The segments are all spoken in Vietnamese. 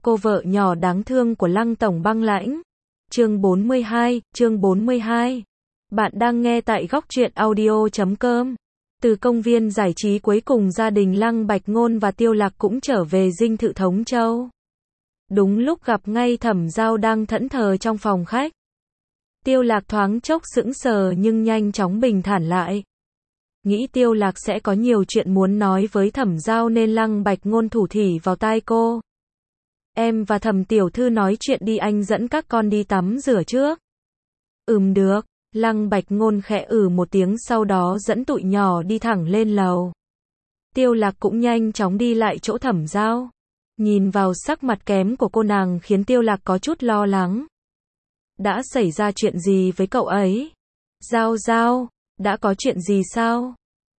Cô vợ nhỏ đáng thương của Lăng Tổng Băng Lãnh. Chương 42. Bạn đang nghe tại góc truyện audio.com. Từ công viên giải trí cuối cùng, gia đình Lăng Bạch Ngôn và Tiêu Lạc cũng trở về dinh thự Thống Châu. Đúng lúc gặp ngay Thẩm Giao đang thẫn thờ trong phòng khách. Tiêu Lạc thoáng chốc sững sờ nhưng nhanh chóng bình thản lại. Nghĩ Tiêu Lạc sẽ có nhiều chuyện muốn nói với Thẩm Giao nên Lăng Bạch Ngôn thủ thỉ vào tai cô. Em và Thẩm tiểu thư nói chuyện đi, anh dẫn các con đi tắm rửa trước. Được. Lăng Bạch Ngôn khẽ một tiếng, sau đó dẫn tụi nhỏ đi thẳng lên lầu. Tiêu Lạc cũng nhanh chóng đi lại chỗ Thẩm Giao. Nhìn vào sắc mặt kém của cô nàng khiến Tiêu Lạc có chút lo lắng. Đã xảy ra chuyện gì với cậu ấy? Giao, đã có chuyện gì sao?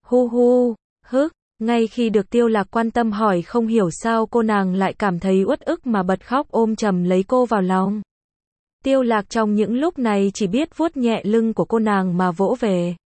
Ngay khi được Tiêu Lạc quan tâm hỏi, không hiểu sao cô nàng lại cảm thấy uất ức mà bật khóc, ôm chầm lấy cô vào lòng. Tiêu Lạc trong những lúc này chỉ biết vuốt nhẹ lưng của cô nàng mà vỗ về.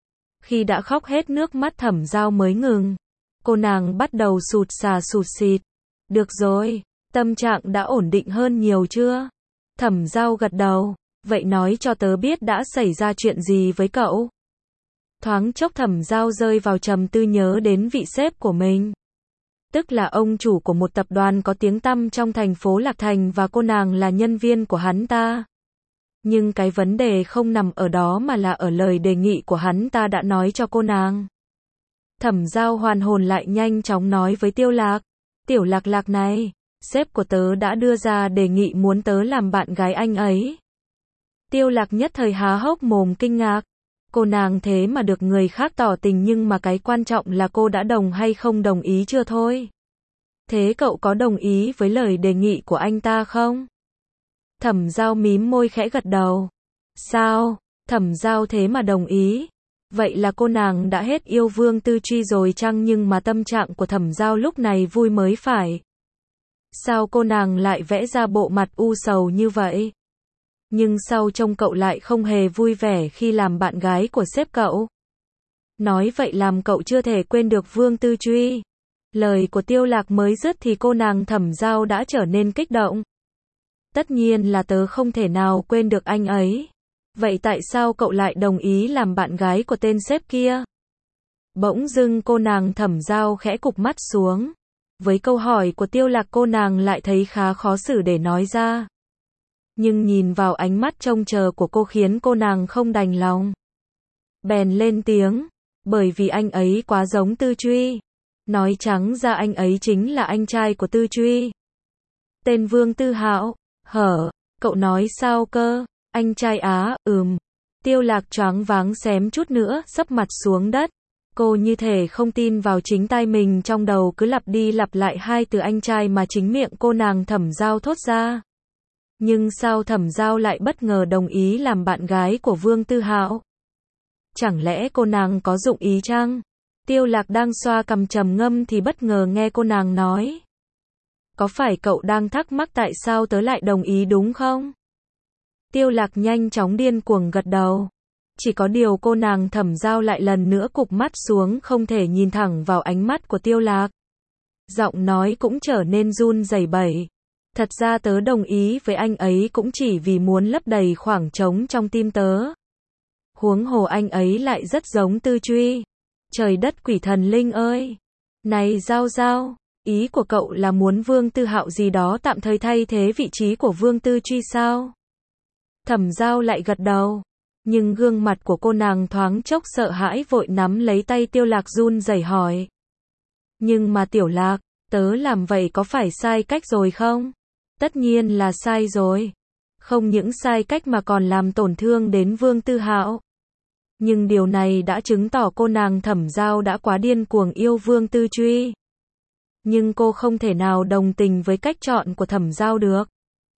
Khi đã khóc hết nước mắt, Thẩm Giao mới ngừng. Cô nàng bắt đầu sụt xịt. Được rồi, tâm trạng đã ổn định hơn nhiều chưa? Thẩm Giao gật đầu. Vậy nói cho tớ biết đã xảy ra chuyện gì với cậu? Thoáng chốc Thẩm Giao rơi vào trầm tư, nhớ đến vị sếp của mình. Tức là ông chủ của một tập đoàn có tiếng tăm trong thành phố Lạc Thành, và cô nàng là nhân viên của hắn ta. Nhưng cái vấn đề không nằm ở đó mà là ở lời đề nghị của hắn ta đã nói cho cô nàng. Thẩm Giao hoàn hồn lại, nhanh chóng nói với Tiêu Lạc. Tiểu Lạc này, sếp của tớ đã đưa ra đề nghị muốn tớ làm bạn gái anh ấy. Tiêu Lạc nhất thời há hốc mồm kinh ngạc. Cô nàng thế mà được người khác tỏ tình, nhưng mà cái quan trọng là cô đã đồng hay không đồng ý chưa thôi. Thế cậu có đồng ý với lời đề nghị của anh ta không? Thẩm Giao mím môi khẽ gật đầu. Sao? Thẩm Giao thế mà đồng ý. Vậy là cô nàng đã hết yêu Vương Tư Truy rồi chăng? Nhưng mà tâm trạng của Thẩm Giao lúc này vui mới phải. Sao cô nàng lại vẽ ra bộ mặt u sầu như vậy? Nhưng sau trông cậu lại không hề vui vẻ khi làm bạn gái của sếp cậu. Nói vậy làm cậu chưa thể quên được Vương Tư Truy. Lời của Tiêu Lạc mới dứt thì cô nàng Thẩm Giao đã trở nên kích động. Tất nhiên là tớ không thể nào quên được anh ấy. Vậy tại sao cậu lại đồng ý làm bạn gái của tên sếp kia? Bỗng dưng cô nàng Thẩm Giao khẽ cụp mắt xuống. Với câu hỏi của Tiêu Lạc, cô nàng lại thấy khá khó xử để nói ra. Nhưng nhìn vào ánh mắt trông chờ của cô khiến cô nàng không đành lòng. Bèn lên tiếng. Bởi vì anh ấy quá giống Tư Truy. Nói trắng ra anh ấy chính là anh trai của Tư Truy. Tên Vương Tư Hạo. Cậu nói sao cơ? Anh trai á? Tiêu Lạc choáng váng xém chút nữa sấp mặt xuống đất. Cô như thể không tin vào chính tai mình, trong đầu cứ lặp đi lặp lại hai từ anh trai mà chính miệng cô nàng Thẩm Giao thốt ra. Nhưng sao Thẩm Giao lại bất ngờ đồng ý làm bạn gái của Vương Tư Hạo? Chẳng lẽ cô nàng có dụng ý chăng? Tiêu Lạc đang xoa cằm trầm ngâm thì bất ngờ nghe cô nàng nói. Có phải cậu đang thắc mắc tại sao tớ lại đồng ý đúng không? Tiêu Lạc nhanh chóng điên cuồng gật đầu. Chỉ có điều cô nàng Thẩm Giao lại lần nữa cụp mắt xuống, không thể nhìn thẳng vào ánh mắt của Tiêu Lạc. Giọng nói cũng trở nên run rẩy bẩy. Thật ra tớ đồng ý với anh ấy cũng chỉ vì muốn lấp đầy khoảng trống trong tim tớ. Huống hồ anh ấy lại rất giống Tư Truy. Trời đất quỷ thần linh ơi! Này Giao, ý của cậu là muốn Vương Tư Hạo gì đó tạm thời thay thế vị trí của Vương Tư Truy sao? Thẩm Giao lại gật đầu. Nhưng gương mặt của cô nàng thoáng chốc sợ hãi, vội nắm lấy tay Tiêu Lạc run rẩy hỏi. Nhưng mà Tiểu Lạc, tớ làm vậy có phải sai cách rồi không? Tất nhiên là sai rồi. Không những sai cách mà còn làm tổn thương đến Vương Tư Hạo. Nhưng điều này đã chứng tỏ cô nàng Thẩm Giao đã quá điên cuồng yêu Vương Tư Truy. Nhưng cô không thể nào đồng tình với cách chọn của Thẩm Giao được.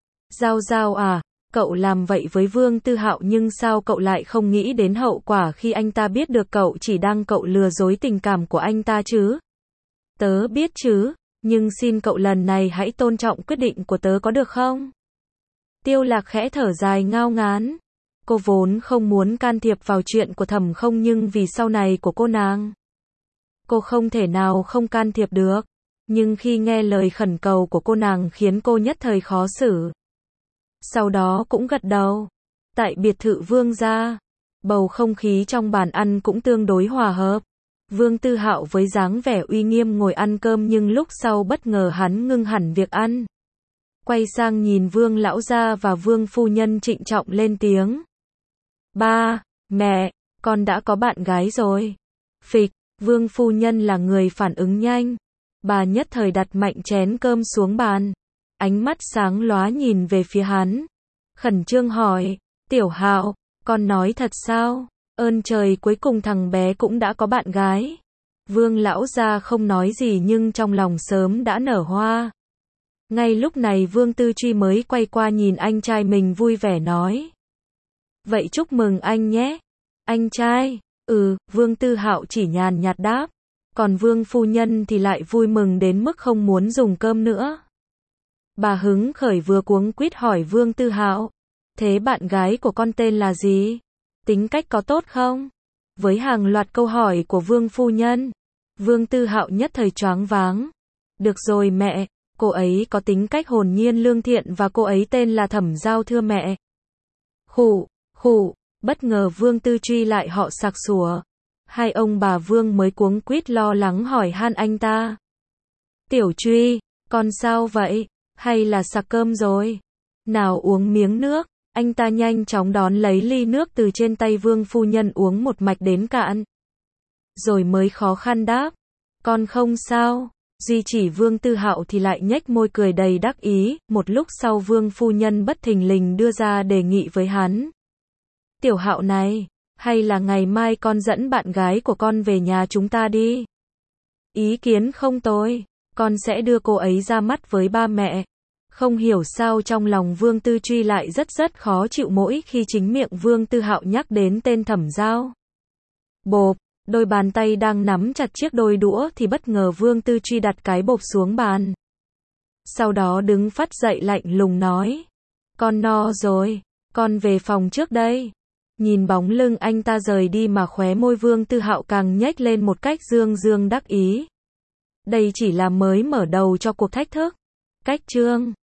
Giao à, cậu làm vậy với Vương Tư Hạo nhưng sao cậu lại không nghĩ đến hậu quả khi anh ta biết được cậu chỉ đang lừa dối tình cảm của anh ta chứ? Tớ biết chứ, nhưng xin cậu lần này hãy tôn trọng quyết định của tớ có được không? Tiêu Lạc khẽ thở dài ngao ngán. Cô vốn không muốn can thiệp vào chuyện của Thẩm Không, nhưng vì sau này của cô nàng, cô không thể nào không can thiệp được. nhưng khi nghe lời khẩn cầu của cô nàng khiến cô nhất thời khó xử. Sau đó cũng gật đầu. Tại biệt thự Vương gia, bầu không khí trong bàn ăn cũng tương đối hòa hợp. Vương Tư Hạo với dáng vẻ uy nghiêm ngồi ăn cơm nhưng lúc sau bất ngờ hắn ngưng hẳn việc ăn. Quay sang nhìn Vương lão gia và Vương phu nhân trịnh trọng lên tiếng. Ba, mẹ, con đã có bạn gái rồi. Phịch, Vương phu nhân là người phản ứng nhanh. Bà nhất thời đặt mạnh chén cơm xuống bàn. Ánh mắt sáng lóa nhìn về phía hắn. Khẩn trương hỏi, Tiểu Hạo, con nói thật sao? Ơn trời, cuối cùng thằng bé cũng đã có bạn gái. Vương lão gia không nói gì nhưng trong lòng sớm đã nở hoa. Ngay lúc này Vương Tư Truy mới quay qua nhìn anh trai mình vui vẻ nói. Vậy chúc mừng anh nhé. Anh trai, Vương Tư Hạo chỉ nhàn nhạt đáp. Còn Vương phu nhân thì lại vui mừng đến mức không muốn dùng cơm nữa. Bà hứng khởi vừa cuống quýt hỏi Vương Tư Hạo. Thế bạn gái của con tên là gì? Tính cách có tốt không? Với hàng loạt câu hỏi của Vương phu nhân, Vương Tư Hạo nhất thời choáng váng. Được rồi mẹ, cô ấy có tính cách hồn nhiên lương thiện và cô ấy tên là Thẩm Giao thưa mẹ. Khụ, bất ngờ Vương Tư Truy lại họ sặc sủa. Hai ông bà Vương mới cuống quýt lo lắng hỏi han anh ta. Tiểu Truy, con sao vậy? Hay là sặc cơm rồi? Nào uống miếng nước. Anh ta nhanh chóng đón lấy ly nước từ trên tay Vương phu nhân uống một mạch đến cạn. Rồi mới khó khăn đáp. Con không sao. Duy chỉ Vương Tư Hạo thì lại nhếch môi cười đầy đắc ý. Một lúc sau Vương phu nhân bất thình lình đưa ra đề nghị với hắn. Tiểu Hạo này, hay là ngày mai con dẫn bạn gái của con về nhà chúng ta đi. Ý kiến không tồi, con sẽ đưa cô ấy ra mắt với ba mẹ. Không hiểu sao trong lòng Vương Tư Truy lại rất khó chịu mỗi khi chính miệng Vương Tư Hạo nhắc đến tên Thẩm Giao. Bộp, đôi bàn tay đang nắm chặt chiếc đôi đũa thì bất ngờ Vương Tư Truy đặt cái bộp xuống bàn. Sau đó đứng phắt dậy lạnh lùng nói. Con no rồi, con về phòng trước đây. Nhìn bóng lưng anh ta rời đi mà khóe môi Vương Tư Hạo càng nhếch lên một cách dương đắc ý. Đây chỉ là mới mở đầu cho cuộc thách thức. Cách chương